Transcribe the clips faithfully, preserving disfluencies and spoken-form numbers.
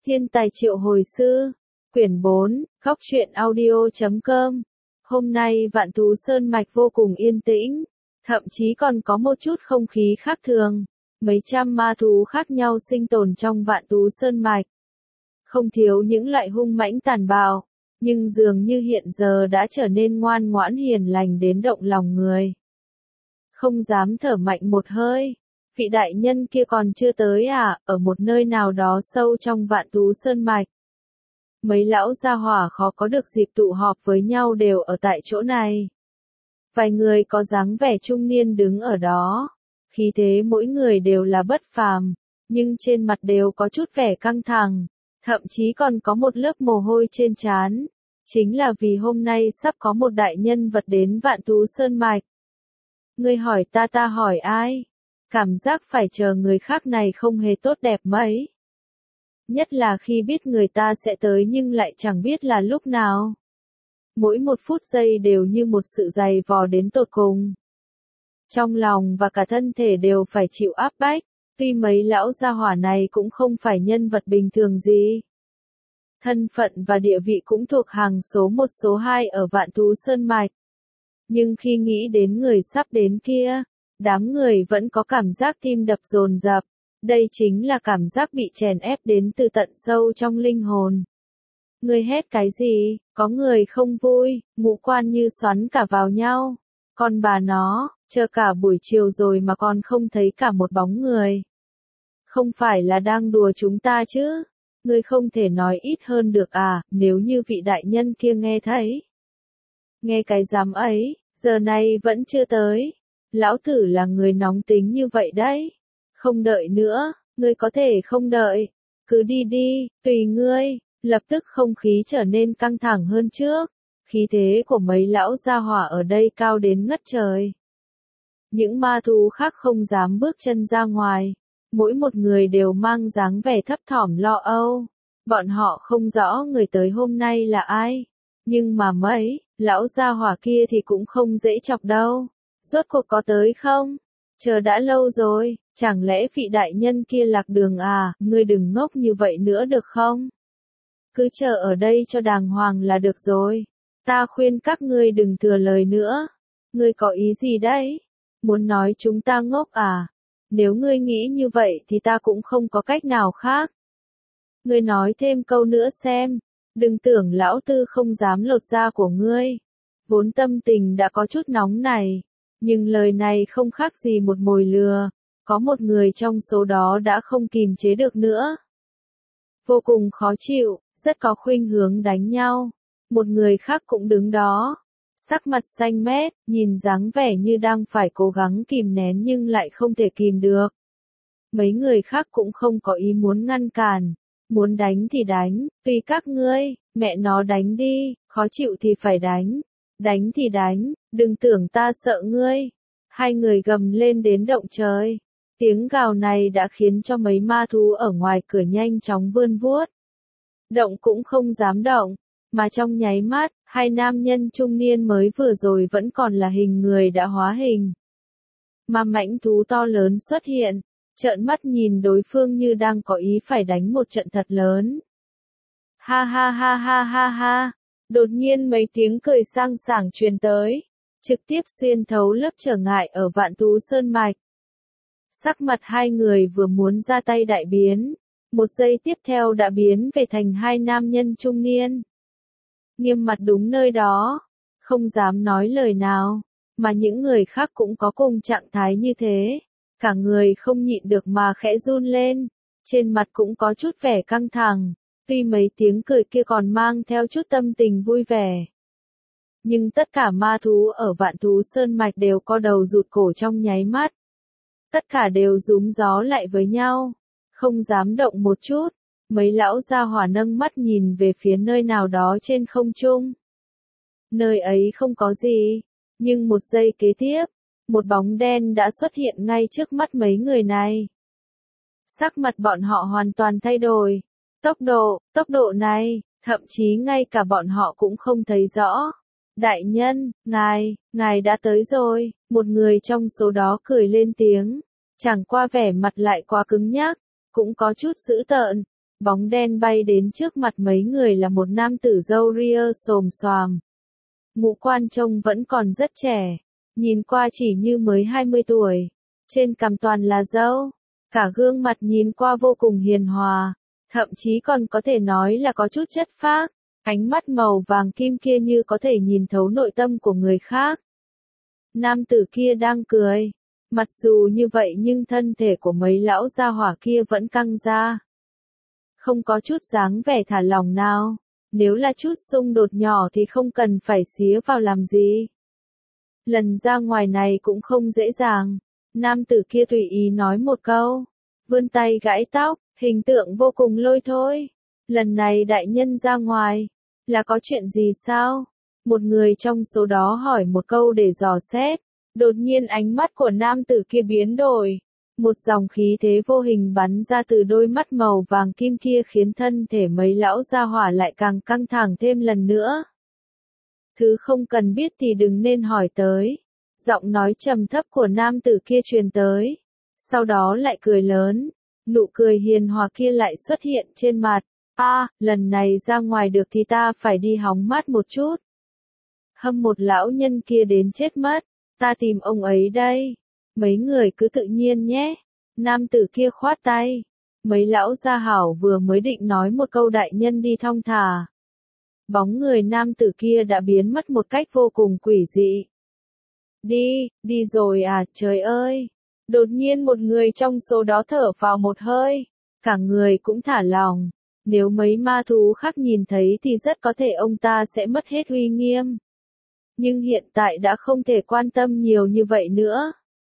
Thiên tài triệu hồi sư, quyển bốn, góc truyện audio chấm com. Hôm nay Vạn Thú Sơn Mạch vô cùng yên tĩnh, thậm chí còn có một chút không khí khác thường. Mấy trăm ma thú khác nhau sinh tồn trong Vạn Thú Sơn Mạch. Không thiếu những loại hung mãnh tàn bạo, nhưng dường như hiện giờ đã trở nên ngoan ngoãn hiền lành đến động lòng người. Không dám thở mạnh một hơi. Vị đại nhân kia còn chưa tới à, ở một nơi nào đó sâu trong Vạn Thú Sơn Mạch. Mấy lão gia hỏa khó có được dịp tụ họp với nhau đều ở tại chỗ này. Vài người có dáng vẻ trung niên đứng ở đó. Khí thế mỗi người đều là bất phàm, nhưng trên mặt đều có chút vẻ căng thẳng, thậm chí còn có một lớp mồ hôi trên trán. Chính là vì hôm nay sắp có một đại nhân vật đến Vạn Thú Sơn Mạch. Ngươi hỏi ta ta hỏi ai? Cảm giác phải chờ người khác này không hề tốt đẹp mấy. Nhất là khi biết người ta sẽ tới nhưng lại chẳng biết là lúc nào. Mỗi một phút giây đều như một sự dày vò đến tột cùng. Trong lòng và cả thân thể đều phải chịu áp bách, tuy mấy lão gia hỏa này cũng không phải nhân vật bình thường gì. Thân phận và địa vị cũng thuộc hàng số một số hai ở Vạn Thú Sơn Mạch. Nhưng khi nghĩ đến người sắp đến kia, đám người vẫn có cảm giác tim đập dồn dập. Đây chính là cảm giác bị chèn ép đến từ tận sâu trong linh hồn. Người hét cái gì, có người không vui, ngũ quan như xoắn cả vào nhau. Con bà nó, chờ cả buổi chiều rồi mà còn không thấy cả một bóng người. Không phải là đang đùa chúng ta chứ? Ngươi không thể nói ít hơn được à, nếu như vị đại nhân kia nghe thấy. Nghe cái dám ấy, giờ này vẫn chưa tới. Lão tử là người nóng tính như vậy đấy. Không đợi nữa, ngươi có thể không đợi. Cứ đi đi, tùy ngươi. Lập tức không khí trở nên căng thẳng hơn trước. Khí thế của mấy lão gia hỏa ở đây cao đến ngất trời. Những ma thú khác không dám bước chân ra ngoài. Mỗi một người đều mang dáng vẻ thấp thỏm lo âu. Bọn họ không rõ người tới hôm nay là ai. Nhưng mà mấy, lão gia hỏa kia thì cũng không dễ chọc đâu. Rốt cuộc có tới không? Chờ đã lâu rồi, chẳng lẽ vị đại nhân kia lạc đường à, ngươi đừng ngốc như vậy nữa được không? Cứ chờ ở đây cho đàng hoàng là được rồi. Ta khuyên các ngươi đừng thừa lời nữa. Ngươi có ý gì đấy? Muốn nói chúng ta ngốc à? Nếu ngươi nghĩ như vậy thì ta cũng không có cách nào khác. Ngươi nói thêm câu nữa xem. Đừng tưởng lão tư không dám lột da của ngươi. Vốn tâm tình đã có chút nóng này. Nhưng lời này không khác gì một mồi lừa. Có một người trong số đó đã không kìm chế được nữa. Vô cùng khó chịu, rất có khuynh hướng đánh nhau. Một người khác cũng đứng đó. Sắc mặt xanh mét, nhìn dáng vẻ như đang phải cố gắng kìm nén nhưng lại không thể kìm được. Mấy người khác cũng không có ý muốn ngăn cản. Muốn đánh thì đánh, tùy các ngươi, mẹ nó đánh đi, khó chịu thì phải đánh. Đánh thì đánh, đừng tưởng ta sợ ngươi. Hai người gầm lên đến động trời. Tiếng gào này đã khiến cho mấy ma thú ở ngoài cửa nhanh chóng vươn vuốt. Động cũng không dám động, mà trong nháy mắt, hai nam nhân trung niên mới vừa rồi vẫn còn là hình người đã hóa hình. Mà mãnh thú to lớn xuất hiện, trợn mắt nhìn đối phương như đang có ý phải đánh một trận thật lớn. Ha ha ha ha ha ha. Đột nhiên mấy tiếng cười sang sảng truyền tới, trực tiếp xuyên thấu lớp trở ngại ở Vạn Thú Sơn Mạch. Sắc mặt hai người vừa muốn ra tay đại biến, một giây tiếp theo đã biến về thành hai nam nhân trung niên. Nghiêm mặt đúng nơi đó, không dám nói lời nào, mà những người khác cũng có cùng trạng thái như thế. Cả người không nhịn được mà khẽ run lên, trên mặt cũng có chút vẻ căng thẳng. Tuy mấy tiếng cười kia còn mang theo chút tâm tình vui vẻ. Nhưng tất cả ma thú ở Vạn Thú Sơn Mạch đều co đầu rụt cổ trong nháy mắt. Tất cả đều rúm gió lại với nhau. Không dám động một chút. Mấy lão gia hỏa nâng mắt nhìn về phía nơi nào đó trên không trung. Nơi ấy không có gì. Nhưng một giây kế tiếp, một bóng đen đã xuất hiện ngay trước mắt mấy người này. Sắc mặt bọn họ hoàn toàn thay đổi. Tốc độ, tốc độ này, thậm chí ngay cả bọn họ cũng không thấy rõ. Đại nhân, ngài, ngài đã tới rồi, một người trong số đó cười lên tiếng. Chẳng qua vẻ mặt lại quá cứng nhắc, cũng có chút dữ tợn. Bóng đen bay đến trước mặt mấy người là một nam tử râu ria xồm xoàm. Ngũ quan trông vẫn còn rất trẻ, nhìn qua chỉ như mới hai mươi tuổi. Trên cằm toàn là râu, cả gương mặt nhìn qua vô cùng hiền hòa, thậm chí còn có thể nói là có chút chất phác. Ánh mắt màu vàng kim kia như có thể nhìn thấu nội tâm của người khác. Nam tử kia đang cười. Mặc dù như vậy nhưng thân thể của mấy lão gia hỏa kia vẫn căng ra. Không có chút dáng vẻ thả lỏng nào. Nếu là chút xung đột nhỏ thì không cần phải xía vào làm gì. Lần ra ngoài này cũng không dễ dàng. Nam tử kia tùy ý nói một câu. Vươn tay gãi tóc, hình tượng vô cùng lôi thôi. Lần này đại nhân ra ngoài. Là có chuyện gì sao? Một người trong số đó hỏi một câu để dò xét. Đột nhiên ánh mắt của nam tử kia biến đổi. Một dòng khí thế vô hình bắn ra từ đôi mắt màu vàng kim kia khiến thân thể mấy lão gia hỏa lại càng căng thẳng thêm lần nữa. Thứ không cần biết thì đừng nên hỏi tới. Giọng nói trầm thấp của nam tử kia truyền tới. Sau đó lại cười lớn. Nụ cười hiền hòa kia lại xuất hiện trên mặt. A, à, lần này ra ngoài được thì ta phải đi hóng mát một chút. Hâm một lão nhân kia đến chết mất. Ta tìm ông ấy đây. Mấy người cứ tự nhiên nhé. Nam tử kia khoát tay. Mấy lão gia hảo vừa mới định nói một câu đại nhân đi thong thả. Bóng người nam tử kia đã biến mất một cách vô cùng quỷ dị. Đi, đi rồi à, trời ơi. Đột nhiên một người trong số đó thở vào một hơi. Cả người cũng thả lòng. Nếu mấy ma thú khác nhìn thấy thì rất có thể ông ta sẽ mất hết uy nghiêm. Nhưng hiện tại đã không thể quan tâm nhiều như vậy nữa.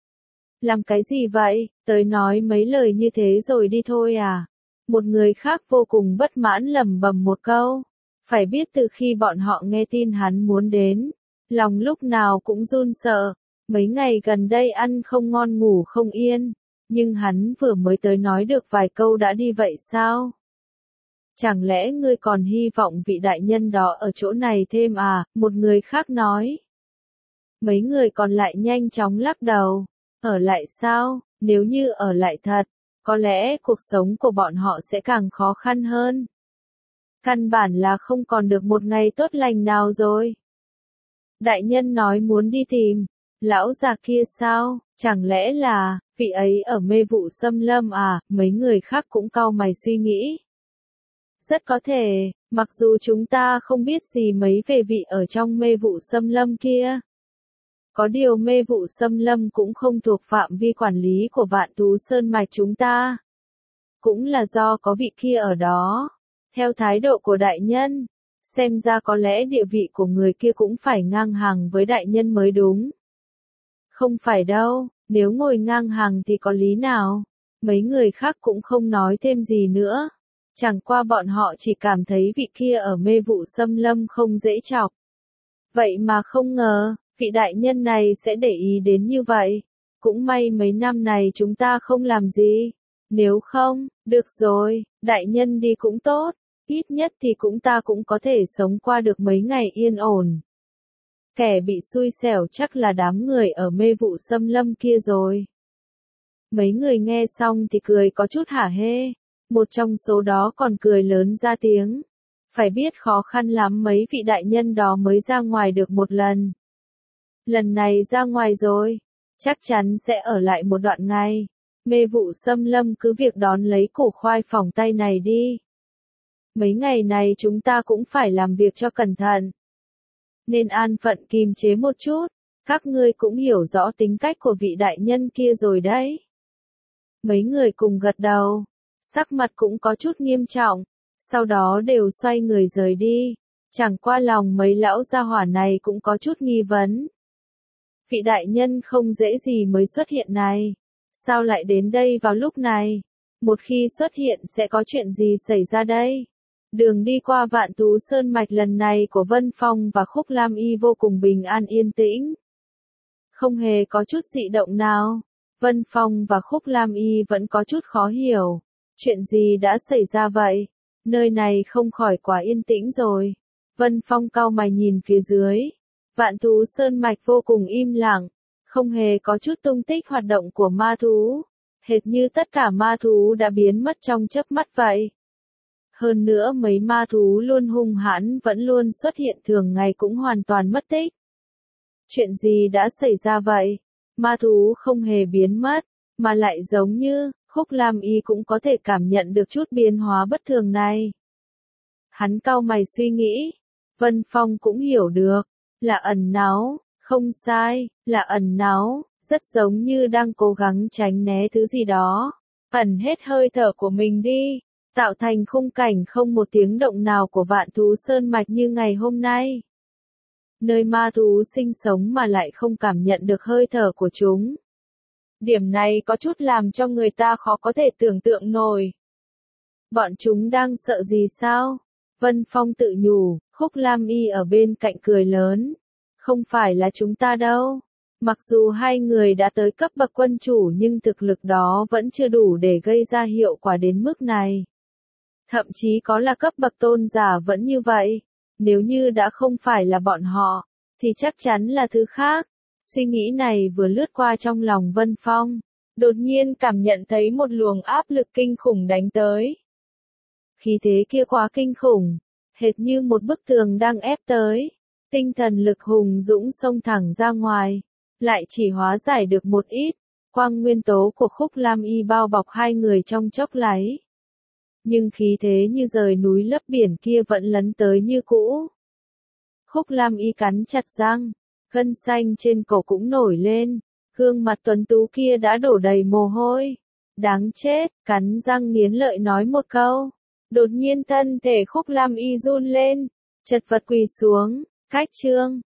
Làm cái gì vậy, tới nói mấy lời như thế rồi đi thôi à? Một người khác vô cùng bất mãn lẩm bẩm một câu. Phải biết từ khi bọn họ nghe tin hắn muốn đến, lòng lúc nào cũng run sợ. Mấy ngày gần đây ăn không ngon ngủ không yên. Nhưng hắn vừa mới tới nói được vài câu đã đi vậy sao? Chẳng lẽ ngươi còn hy vọng vị đại nhân đó ở chỗ này thêm à? Một người khác nói. Mấy người còn lại nhanh chóng lắc đầu. Ở lại sao? Nếu như ở lại thật, có lẽ cuộc sống của bọn họ sẽ càng khó khăn hơn. Căn bản là không còn được một ngày tốt lành nào rồi. Đại nhân nói muốn đi tìm. Lão già kia sao? Chẳng lẽ là, vị ấy ở mê vụ xâm lâm à? Mấy người khác cũng cau mày suy nghĩ. Rất có thể, mặc dù chúng ta không biết gì mấy về vị ở trong mê vụ xâm lâm kia. Có điều mê vụ xâm lâm cũng không thuộc phạm vi quản lý của Vạn Thú Sơn Mạch chúng ta. Cũng là do có vị kia ở đó. Theo thái độ của đại nhân, xem ra có lẽ địa vị của người kia cũng phải ngang hàng với đại nhân mới đúng. Không phải đâu, nếu ngồi ngang hàng thì có lý nào. Mấy người khác cũng không nói thêm gì nữa. Chẳng qua bọn họ chỉ cảm thấy vị kia ở mê vụ xâm lâm không dễ chọc. Vậy mà không ngờ, vị đại nhân này sẽ để ý đến như vậy. Cũng may mấy năm này chúng ta không làm gì. Nếu không, được rồi, đại nhân đi cũng tốt. Ít nhất thì cũng ta cũng có thể sống qua được mấy ngày yên ổn. Kẻ bị xui xẻo chắc là đám người ở mê vụ xâm lâm kia rồi. Mấy người nghe xong thì cười có chút hả hê. Một trong số đó còn cười lớn ra tiếng. Phải biết khó khăn lắm mấy vị đại nhân đó mới ra ngoài được một lần. Lần này ra ngoài rồi, chắc chắn sẽ ở lại một đoạn ngày. Mê vụ xâm lâm cứ việc đón lấy củ khoai phỏng tay này đi. Mấy ngày này chúng ta cũng phải làm việc cho cẩn thận. Nên an phận kìm chế một chút, các ngươi cũng hiểu rõ tính cách của vị đại nhân kia rồi đấy. Mấy người cùng gật đầu, sắc mặt cũng có chút nghiêm trọng, sau đó đều xoay người rời đi. Chẳng qua lòng mấy lão gia hỏa này cũng có chút nghi vấn. Vị đại nhân không dễ gì mới xuất hiện này. Sao lại đến đây vào lúc này? Một khi xuất hiện sẽ có chuyện gì xảy ra đây? Đường đi qua Vạn Thú Sơn Mạch lần này của Vân Phong và Khúc Lam Y vô cùng bình an yên tĩnh. Không hề có chút dị động nào. Vân Phong và Khúc Lam Y vẫn có chút khó hiểu. Chuyện gì đã xảy ra vậy? Nơi này không khỏi quá yên tĩnh rồi. Vân Phong cau mày nhìn phía dưới. Vạn Thú Sơn Mạch vô cùng im lặng. Không hề có chút tung tích hoạt động của ma thú. Hệt như tất cả ma thú đã biến mất trong chớp mắt vậy. Hơn nữa mấy ma thú luôn hung hãn vẫn luôn xuất hiện thường ngày cũng hoàn toàn mất tích. Chuyện gì đã xảy ra vậy? Ma thú không hề biến mất, mà lại giống như, Khúc Lam Y cũng có thể cảm nhận được chút biến hóa bất thường này. Hắn cau mày suy nghĩ, Vân Phong cũng hiểu được, là ẩn náu, không sai, là ẩn náu, rất giống như đang cố gắng tránh né thứ gì đó, ẩn hết hơi thở của mình đi, tạo thành khung cảnh không một tiếng động nào của Vạn Thú Sơn Mạch như ngày hôm nay. Nơi ma thú sinh sống mà lại không cảm nhận được hơi thở của chúng. Điểm này có chút làm cho người ta khó có thể tưởng tượng nổi. Bọn chúng đang sợ gì sao? Vân Phong tự nhủ, Khúc Lam Y ở bên cạnh cười lớn. Không phải là chúng ta đâu. Mặc dù hai người đã tới cấp bậc quân chủ nhưng thực lực đó vẫn chưa đủ để gây ra hiệu quả đến mức này. Thậm chí có là cấp bậc tôn giả vẫn như vậy. Nếu như đã không phải là bọn họ, thì chắc chắn là thứ khác. Suy nghĩ này vừa lướt qua trong lòng Vân Phong, đột nhiên cảm nhận thấy một luồng áp lực kinh khủng đánh tới. Khí thế kia quá kinh khủng, hệt như một bức tường đang ép tới. Tinh thần lực hùng dũng xông thẳng ra ngoài, lại chỉ hóa giải được một ít. Quang nguyên tố của Khúc Lam Y bao bọc hai người trong chốc láy. Nhưng khí thế như rời núi lấp biển kia vẫn lấn tới như cũ. Khúc Lam Y cắn chặt răng, gân xanh trên cổ cũng nổi lên, gương mặt tuấn tú kia đã đổ đầy mồ hôi. Đáng chết, cắn răng nghiến lợi nói một câu. Đột nhiên thân thể Khúc Lam Y run lên, chật vật quỳ xuống, cách chương.